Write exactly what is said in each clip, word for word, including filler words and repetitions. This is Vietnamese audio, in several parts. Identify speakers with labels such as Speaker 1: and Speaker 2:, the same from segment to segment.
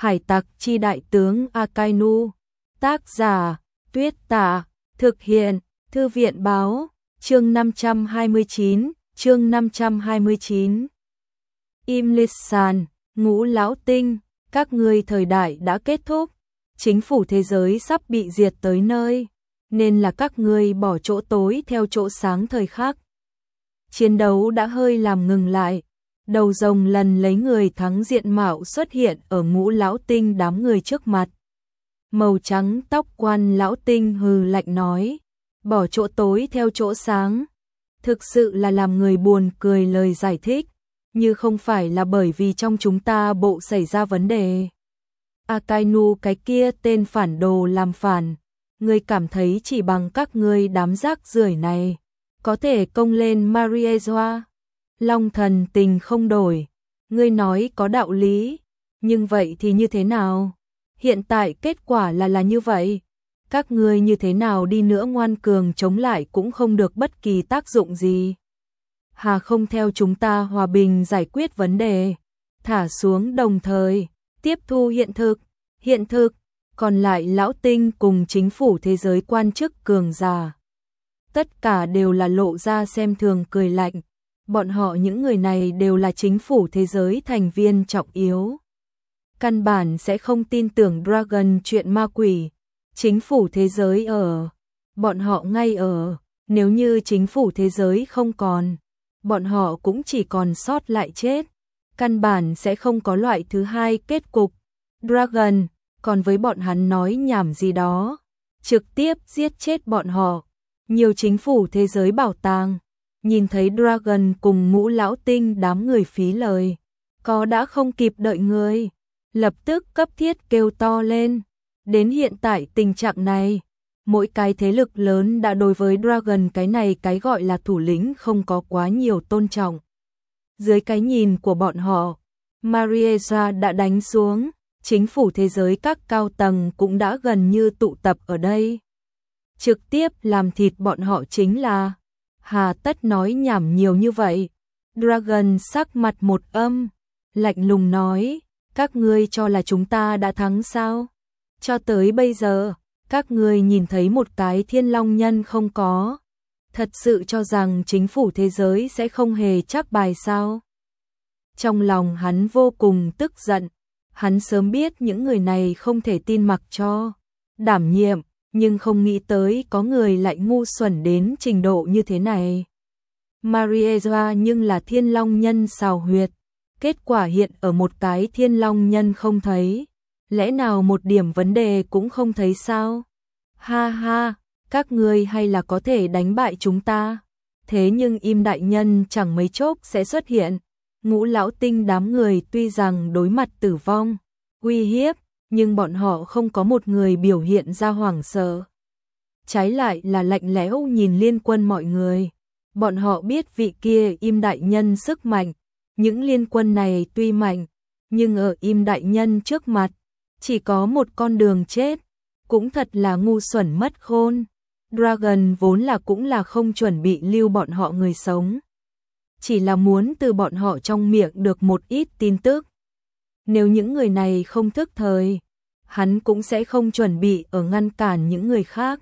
Speaker 1: Hải tặc chi đại tướng Akainu. Tác giả, Tuyết Tả. Thực hiện, Thư viện báo. Chương năm trăm hai mươi chín, chương năm trăm hai mươi chín. Im Lisan, Ngũ Lão Tinh, các ngươi thời đại đã kết thúc. Chính phủ thế giới sắp bị diệt tới nơi, nên là các ngươi bỏ chỗ tối theo chỗ sáng thời khắc. Chiến đấu đã hơi làm ngừng lại. Đầu rồng lần lấy người thắng diện mạo xuất hiện ở Ngũ Lão Tinh đám người trước mặt. Màu trắng tóc quan lão tinh hừ lạnh nói, bỏ chỗ tối theo chỗ sáng. Thực sự là làm người buồn cười lời giải thích, như không phải là bởi vì trong chúng ta bộ xảy ra vấn đề. Akainu cái kia tên phản đồ làm phản, ngươi cảm thấy chỉ bằng các ngươi đám rác rưởi này có thể công lên Mariejoa. Long thần tình không đổi, ngươi nói có đạo lý, nhưng vậy thì như thế nào? Hiện tại kết quả là là như vậy. Các ngươi như thế nào đi nữa ngoan cường chống lại cũng không được bất kỳ tác dụng gì. Hà không theo chúng ta hòa bình giải quyết vấn đề, thả xuống đồng thời, tiếp thu hiện thực, hiện thực, còn lại lão tinh cùng chính phủ thế giới quan chức cường giả. Tất cả đều là lộ ra xem thường cười lạnh, bọn họ những người này đều là chính phủ thế giới thành viên trọng yếu. Căn bản sẽ không tin tưởng Dragon chuyện ma quỷ, chính phủ thế giới ở, bọn họ ngay ở, nếu như chính phủ thế giới không còn, bọn họ cũng chỉ còn sót lại chết, căn bản sẽ không có loại thứ hai kết cục. Dragon, còn với bọn hắn nói nhảm gì đó, trực tiếp giết chết bọn họ. Nhiều chính phủ thế giới bảo tàng, nhìn thấy Dragon cùng Ngũ Lão Tinh đám người phí lời, có đã không kịp đợi người, lập tức cấp thiết kêu to lên. Đến hiện tại tình trạng này, mỗi cái thế lực lớn đã đối với Dragon cái này cái gọi là thủ lĩnh không có quá nhiều tôn trọng. Dưới cái nhìn của bọn họ, Mariejoa đã đánh xuống, chính phủ thế giới các cao tầng cũng đã gần như tụ tập ở đây. Trực tiếp làm thịt bọn họ chính là, hà tất nói nhảm nhiều như vậy. Dragon sắc mặt một âm, lạnh lùng nói, các ngươi cho là chúng ta đã thắng sao? Cho tới bây giờ, các ngươi nhìn thấy một cái thiên long nhân không có. Thật sự cho rằng chính phủ thế giới sẽ không hề chắc bài sao? Trong lòng hắn vô cùng tức giận, hắn sớm biết những người này không thể tin mặc cho đảm nhiệm, nhưng không nghĩ tới có người lại ngu xuẩn đến trình độ như thế này. Mariejoa nhưng là thiên long nhân xào huyệt, kết quả hiện ở một cái thiên long nhân không thấy, lẽ nào một điểm vấn đề cũng không thấy sao? Ha ha, các ngươi hay là có thể đánh bại chúng ta, thế nhưng Im đại nhân chẳng mấy chốc sẽ xuất hiện. Ngũ Lão Tinh đám người tuy rằng đối mặt tử vong, uy hiếp, nhưng bọn họ không có một người biểu hiện ra hoảng sợ. Trái lại là lạnh lẽo nhìn liên quân mọi người. Bọn họ biết vị kia Im đại nhân sức mạnh, những liên quân này tuy mạnh, nhưng ở Im đại nhân trước mặt, chỉ có một con đường chết, cũng thật là ngu xuẩn mất khôn. Dragon vốn là cũng là không chuẩn bị lưu bọn họ người sống, chỉ là muốn từ bọn họ trong miệng được một ít tin tức. Nếu những người này không thức thời, hắn cũng sẽ không chuẩn bị ở ngăn cản những người khác.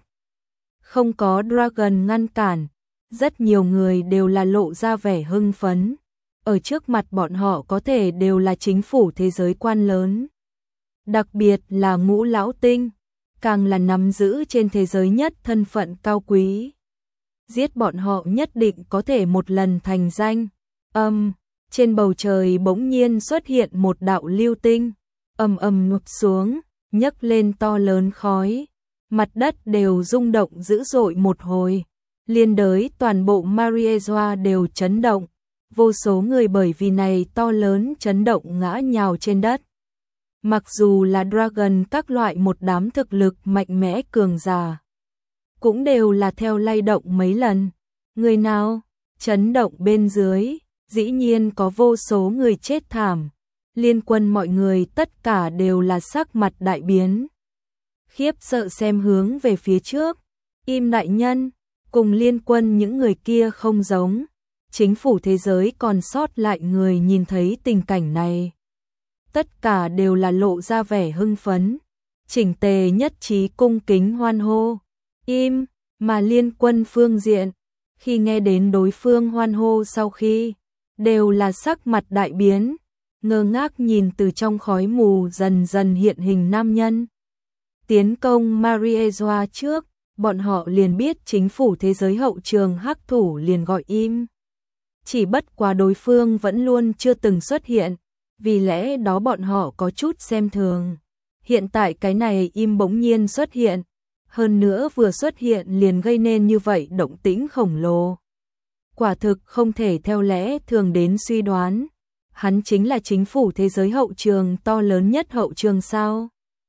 Speaker 1: Không có Dragon ngăn cản, rất nhiều người đều là lộ ra vẻ hưng phấn. Ở trước mặt bọn họ có thể đều là chính phủ thế giới quan lớn. Đặc biệt là Ngũ Lão Tinh, càng là nắm giữ trên thế giới nhất thân phận cao quý. Giết bọn họ nhất định có thể một lần thành danh. Âm, um, trên bầu trời bỗng nhiên xuất hiện một đạo lưu tinh, ầm ầm ngụp xuống, nhấc lên to lớn khói. Mặt đất đều rung động dữ dội một hồi, liên đới toàn bộ Mariejoa đều chấn động, vô số người bởi vì này to lớn chấn động ngã nhào trên đất. Mặc dù là Dragon các loại một đám thực lực mạnh mẽ cường giả, cũng đều là theo lay động mấy lần. Người nào? Chấn động bên dưới, dĩ nhiên có vô số người chết thảm. Liên quân mọi người tất cả đều là sắc mặt đại biến, khiếp sợ xem hướng về phía trước. Im đại nhân, cùng liên quân những người kia không giống. Chính phủ thế giới còn sót lại người nhìn thấy tình cảnh này, tất cả đều là lộ ra vẻ hưng phấn, chỉnh tề nhất trí cung kính hoan hô. Im, mà Liên Quân phương diện, khi nghe đến đối phương hoan hô sau khi, đều là sắc mặt đại biến, ngơ ngác nhìn từ trong khói mù dần dần hiện hình nam nhân. Tiến công Mariezua trước, bọn họ liền biết chính phủ thế giới hậu trường hắc thủ liền gọi im. Chỉ bất quá đối phương vẫn luôn chưa từng xuất hiện, vì lẽ đó bọn họ có chút xem thường. Hiện tại cái này im bỗng nhiên xuất hiện, hơn nữa vừa xuất hiện liền gây nên như vậy động tĩnh khổng lồ. Quả thực không thể theo lẽ thường đến suy đoán, hắn chính là chính phủ thế giới hậu trường to lớn nhất hậu trường sao.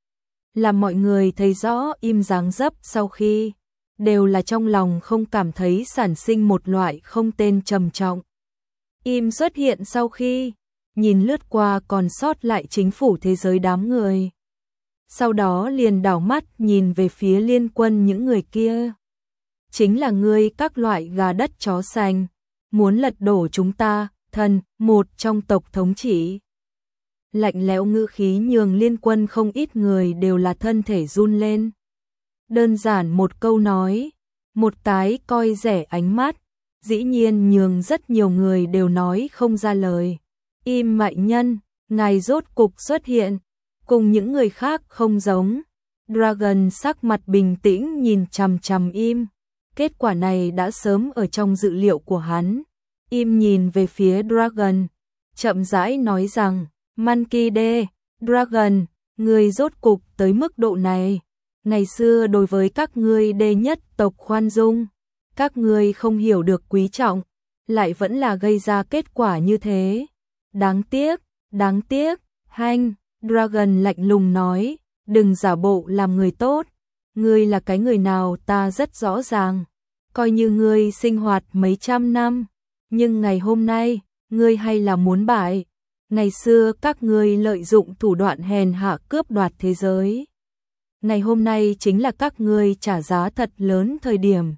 Speaker 1: Làm mọi người thấy rõ im dáng dấp sau khi, đều là trong lòng không cảm thấy sản sinh một loại không tên trầm trọng. Im xuất hiện sau khi, nhìn lướt qua còn sót lại chính phủ thế giới đám người. Sau đó liền đảo mắt nhìn về phía Liên Quân những người kia. Chính là ngươi các loại gà đất chó sành, muốn lật đổ chúng ta, thần, một trong tộc thống trị. Lạnh lẽo ngữ khí nhường Liên Quân không ít người đều là thân thể run lên. Đơn giản một câu nói, một cái coi rẻ ánh mắt, dĩ nhiên nhường rất nhiều người đều nói không ra lời. Im mạnh nhân, ngài rốt cục xuất hiện, cùng những người khác không giống. Dragon sắc mặt bình tĩnh nhìn chằm chằm im. Kết quả này đã sớm ở trong dự liệu của hắn. Im nhìn về phía Dragon, chậm rãi nói rằng, Monkey D, Dragon, người rốt cục tới mức độ này. Ngày xưa đối với các ngươi đê nhất tộc khoan dung, các ngươi không hiểu được quý trọng, lại vẫn là gây ra kết quả như thế. Đáng tiếc, đáng tiếc, hanh, Dragon lạnh lùng nói, đừng giả bộ làm người tốt, ngươi là cái người nào ta rất rõ ràng, coi như ngươi sinh hoạt mấy trăm năm, nhưng ngày hôm nay, ngươi hay là muốn bại. Ngày xưa các ngươi lợi dụng thủ đoạn hèn hạ cướp đoạt thế giới. Ngày hôm nay chính là các ngươi trả giá thật lớn thời điểm.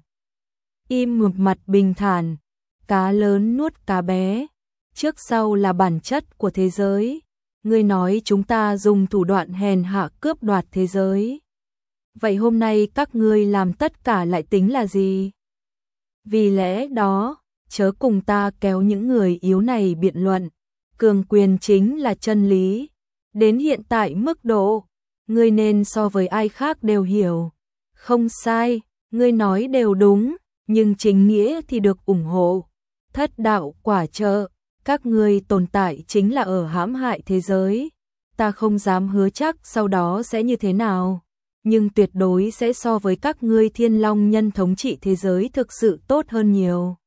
Speaker 1: Im một mặt bình thản, cá lớn nuốt cá bé, trước sau là bản chất của thế giới. Ngươi nói chúng ta dùng thủ đoạn hèn hạ cướp đoạt thế giới. Vậy hôm nay các ngươi làm tất cả lại tính là gì? Vì lẽ đó, chớ cùng ta kéo những người yếu này biện luận. Cường quyền chính là chân lý. Đến hiện tại mức độ, ngươi nên so với ai khác đều hiểu. Không sai, ngươi nói đều đúng, nhưng chính nghĩa thì được ủng hộ. Thất đạo quả trợ, các ngươi tồn tại chính là ở hãm hại thế giới. Ta không dám hứa chắc sau đó sẽ như thế nào, nhưng tuyệt đối sẽ so với các ngươi thiên long nhân thống trị thế giới thực sự tốt hơn nhiều.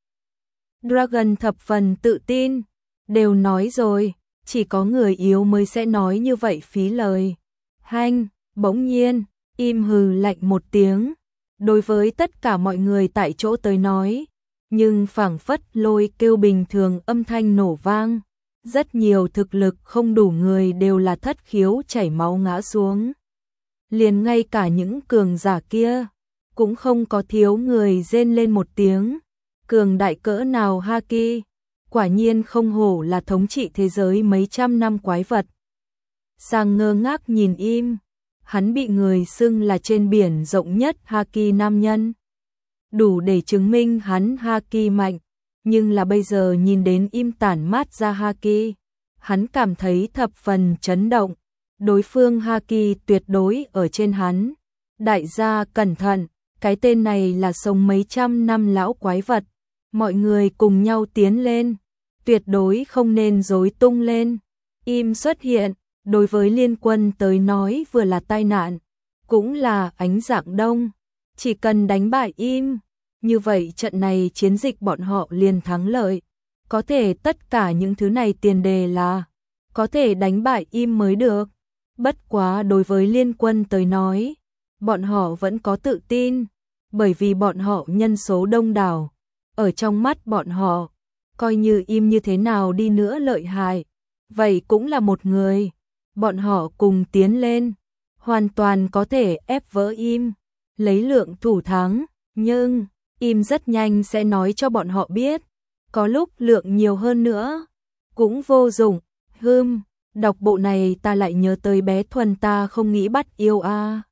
Speaker 1: Dragon thập phần tự tin, đều nói rồi, chỉ có người yếu mới sẽ nói như vậy phí lời. Hanh, bỗng nhiên, im hừ lạnh một tiếng, đối với tất cả mọi người tại chỗ tới nói, nhưng phảng phất lôi kêu bình thường âm thanh nổ vang, rất nhiều thực lực không đủ người đều là thất khiếu chảy máu ngã xuống. Liền ngay cả những cường giả kia, cũng không có thiếu người rên lên một tiếng, cường đại cỡ nào Haki, quả nhiên không hổ là thống trị thế giới mấy trăm năm quái vật. Sang ngơ ngác nhìn im, hắn bị người xưng là trên biển rộng nhất Haki nam nhân. Đủ để chứng minh hắn Haki mạnh, nhưng là bây giờ nhìn đến im tản mát ra Haki, hắn cảm thấy thập phần chấn động, đối phương Haki tuyệt đối ở trên hắn. Đại gia cẩn thận, cái tên này là sống mấy trăm năm lão quái vật, mọi người cùng nhau tiến lên, tuyệt đối không nên rối tung lên. Im xuất hiện, đối với Liên Quân tới nói vừa là tai nạn, cũng là ánh dạng đông, chỉ cần đánh bại im, như vậy trận này chiến dịch bọn họ liền thắng lợi. Có thể tất cả những thứ này tiền đề là có thể đánh bại im mới được. Bất quá đối với Liên Quân tới nói, bọn họ vẫn có tự tin, bởi vì bọn họ nhân số đông đảo, ở trong mắt bọn họ, coi như im như thế nào đi nữa lợi hại, vậy cũng là một người, bọn họ cùng tiến lên, hoàn toàn có thể ép vỡ im, lấy lượng thủ thắng, nhưng im rất nhanh sẽ nói cho bọn họ biết, có lúc lượng nhiều hơn nữa, cũng vô dụng. Hừm, Đọc bộ này ta lại nhớ tới bé Thuần, ta không nghĩ bắt yêu a.